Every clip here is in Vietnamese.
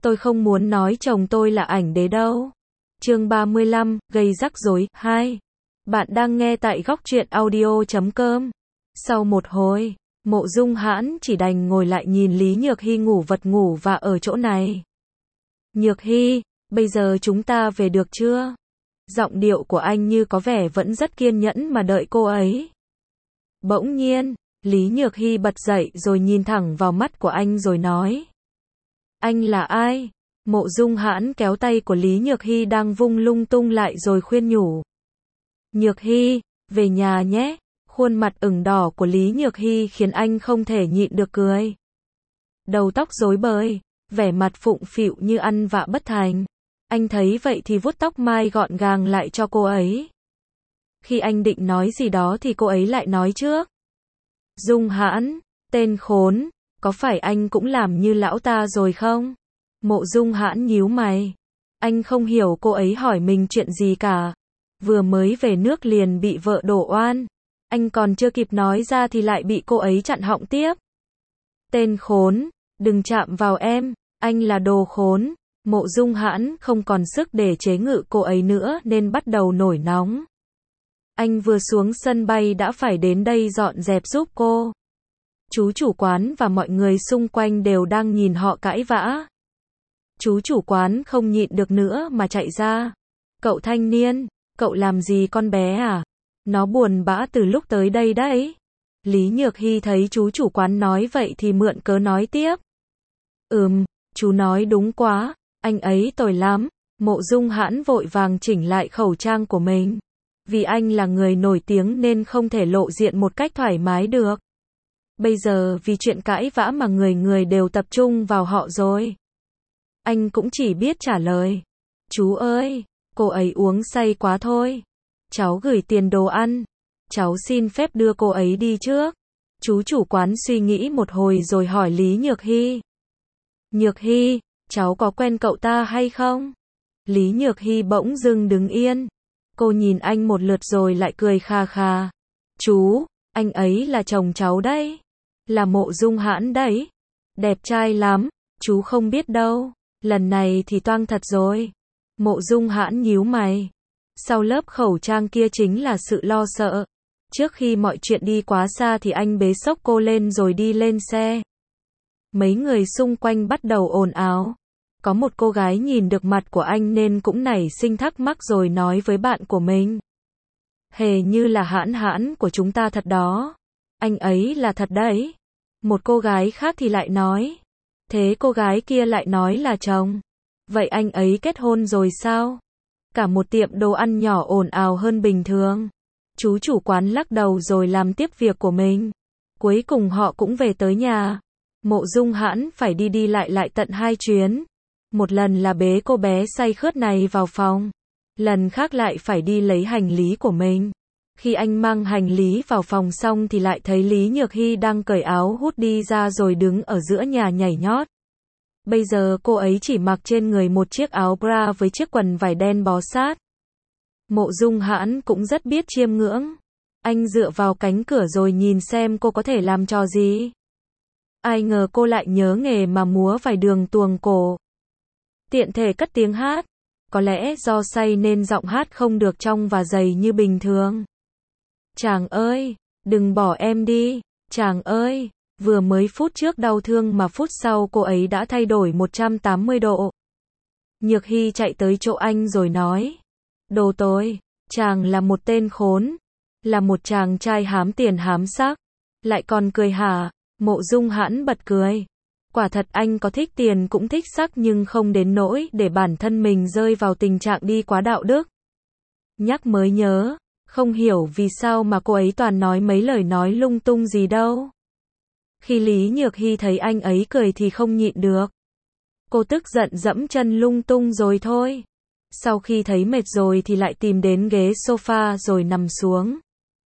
Tôi không muốn nói chồng tôi là ảnh đế đâu. Chương 35, gây rắc rối, 2. Bạn đang nghe tại góc truyện audio.com. Sau một hồi, Mộ Dung Hãn chỉ đành ngồi lại nhìn Lý Nhược Hy ngủ vật ngủ và ở chỗ này. Nhược Hy, bây giờ chúng ta về được chưa? Giọng điệu của anh như có vẻ vẫn rất kiên nhẫn mà đợi cô ấy. Bỗng nhiên, Lý Nhược Hy bật dậy rồi nhìn thẳng vào mắt của anh rồi nói. Anh là ai? Mộ Dung Hãn kéo tay của Lý Nhược Hy đang vung lung tung lại rồi khuyên nhủ. Nhược Hy, về nhà nhé. Khuôn mặt ửng đỏ của Lý Nhược Hy khiến anh không thể nhịn được cười. Đầu tóc rối bời, vẻ mặt phụng phịu như ăn vạ bất thành. Anh thấy vậy thì vuốt tóc mai gọn gàng lại cho cô ấy. Khi anh định nói gì đó thì cô ấy lại nói trước. Dung Hãn, tên khốn, có phải anh cũng làm như lão ta rồi không? Mộ Dung Hãn nhíu mày. Anh không hiểu cô ấy hỏi mình chuyện gì cả. Vừa mới về nước liền bị vợ đổ oan. Anh còn chưa kịp nói ra thì lại bị cô ấy chặn họng tiếp. Tên khốn, đừng chạm vào em, anh là đồ khốn. Mộ Dung Hãn không còn sức để chế ngự cô ấy nữa nên bắt đầu nổi nóng. Anh vừa xuống sân bay đã phải đến đây dọn dẹp giúp cô. Chú chủ quán và mọi người xung quanh đều đang nhìn họ cãi vã. Chú chủ quán không nhịn được nữa mà chạy ra. Cậu thanh niên, cậu làm gì con bé à? Nó buồn bã từ lúc tới đây đấy. Lý Nhược Hy thấy chú chủ quán nói vậy thì mượn cớ nói tiếp. Chú nói đúng quá, anh ấy tồi lắm. Mộ Dung Hãn vội vàng chỉnh lại khẩu trang của mình. Vì anh là người nổi tiếng nên không thể lộ diện một cách thoải mái được. Bây giờ vì chuyện cãi vã mà người người đều tập trung vào họ rồi. Anh cũng chỉ biết trả lời. Chú ơi, cô ấy uống say quá thôi. Cháu gửi tiền đồ ăn. Cháu xin phép đưa cô ấy đi trước. Chú chủ quán suy nghĩ một hồi rồi hỏi Lý Nhược Hy. Nhược Hy, cháu có quen cậu ta hay không? Lý Nhược Hy bỗng dưng đứng yên. Cô nhìn anh một lượt rồi lại cười kha kha. Chú, anh ấy là chồng cháu đấy. Là Mộ Dung Hãn đấy. Đẹp trai lắm, chú không biết đâu. Lần này thì toang thật rồi. Mộ Dung Hãn nhíu mày. Sau lớp khẩu trang kia chính là sự lo sợ. Trước khi mọi chuyện đi quá xa thì anh bế xốc cô lên rồi đi lên xe. Mấy người xung quanh bắt đầu ồn ào. Có một cô gái nhìn được mặt của anh nên cũng nảy sinh thắc mắc rồi nói với bạn của mình. Hề như là Hãn Hãn của chúng ta thật đó. Anh ấy là thật đấy. Một cô gái khác thì lại nói. Thế cô gái kia lại nói là chồng. Vậy anh ấy kết hôn rồi sao? Cả một tiệm đồ ăn nhỏ ồn ào hơn bình thường. Chú chủ quán lắc đầu rồi làm tiếp việc của mình. Cuối cùng họ cũng về tới nhà. Mộ Dung Hãn phải đi lại tận 2 chuyến. Một lần là bế cô bé say khướt này vào phòng. Lần khác lại phải đi lấy hành lý của mình. Khi anh mang hành lý vào phòng xong thì lại thấy Lý Nhược Hy đang cởi áo hút đi ra rồi đứng ở giữa nhà nhảy nhót. Bây giờ cô ấy chỉ mặc trên người một chiếc áo bra với chiếc quần vải đen bó sát. Mộ Dung Hãn cũng rất biết chiêm ngưỡng. Anh dựa vào cánh cửa rồi nhìn xem cô có thể làm trò gì. Ai ngờ cô lại nhớ nghề mà múa vài đường tuồng cổ. Tiện thể cất tiếng hát. Có lẽ do say nên giọng hát không được trong và dày như bình thường. Chàng ơi, đừng bỏ em đi. Chàng ơi, vừa mới phút trước đau thương mà phút sau cô ấy đã thay đổi 180 độ. Nhược Hy chạy tới chỗ anh rồi nói. Đồ tôi, chàng là một tên khốn. Là một chàng trai hám tiền hám sắc. Lại còn cười hả? Mộ Dung Hãn bật cười. Quả thật anh có thích tiền cũng thích sắc nhưng không đến nỗi để bản thân mình rơi vào tình trạng đi quá đạo đức. Nhắc mới nhớ, không hiểu vì sao mà cô ấy toàn nói mấy lời nói lung tung gì đâu. Khi Lý Nhược Hy thấy anh ấy cười thì không nhịn được. Cô tức giận dẫm chân lung tung rồi thôi. Sau khi thấy mệt rồi thì lại tìm đến ghế sofa rồi nằm xuống.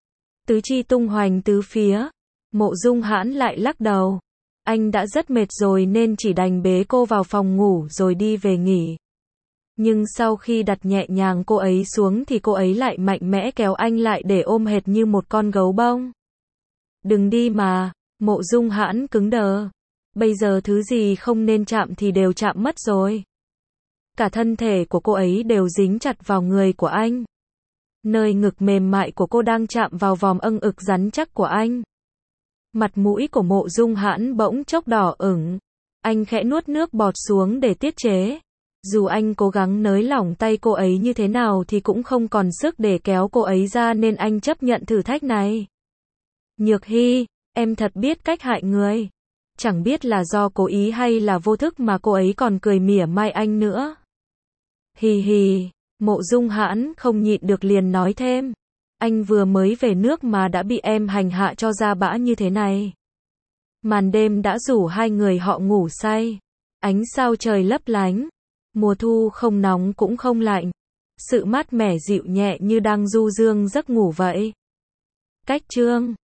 Tứ chi tung hoành tứ phía. Mộ Dung Hãn lại lắc đầu. Anh đã rất mệt rồi nên chỉ đành bế cô vào phòng ngủ rồi đi về nghỉ. Nhưng sau khi đặt nhẹ nhàng cô ấy xuống thì cô ấy lại mạnh mẽ kéo anh lại để ôm hệt như một con gấu bông. Đừng đi mà. Mộ Dung Hãn cứng đờ. Bây giờ thứ gì không nên chạm thì đều chạm mất rồi. Cả thân thể của cô ấy đều dính chặt vào người của anh. Nơi ngực mềm mại của cô đang chạm vào vòng âng ực rắn chắc của anh. Mặt mũi của Mộ Dung Hãn bỗng chốc đỏ ửng. Anh khẽ nuốt nước bọt xuống để tiết chế. Dù anh cố gắng nới lỏng tay cô ấy như thế nào thì cũng không còn sức để kéo cô ấy ra nên anh chấp nhận thử thách này. Nhược Hy, em thật biết cách hại người. Chẳng biết là do cố ý hay là vô thức mà cô ấy còn cười mỉa mai anh nữa. Hì hì, Mộ Dung Hãn không nhịn được liền nói thêm. Anh vừa mới về nước mà đã bị em hành hạ cho ra bã như thế này. Màn đêm đã rủ hai người họ ngủ say. Ánh sao trời lấp lánh. Mùa thu không nóng cũng không lạnh. Sự mát mẻ dịu nhẹ như đang du dương giấc ngủ vậy. Cách chương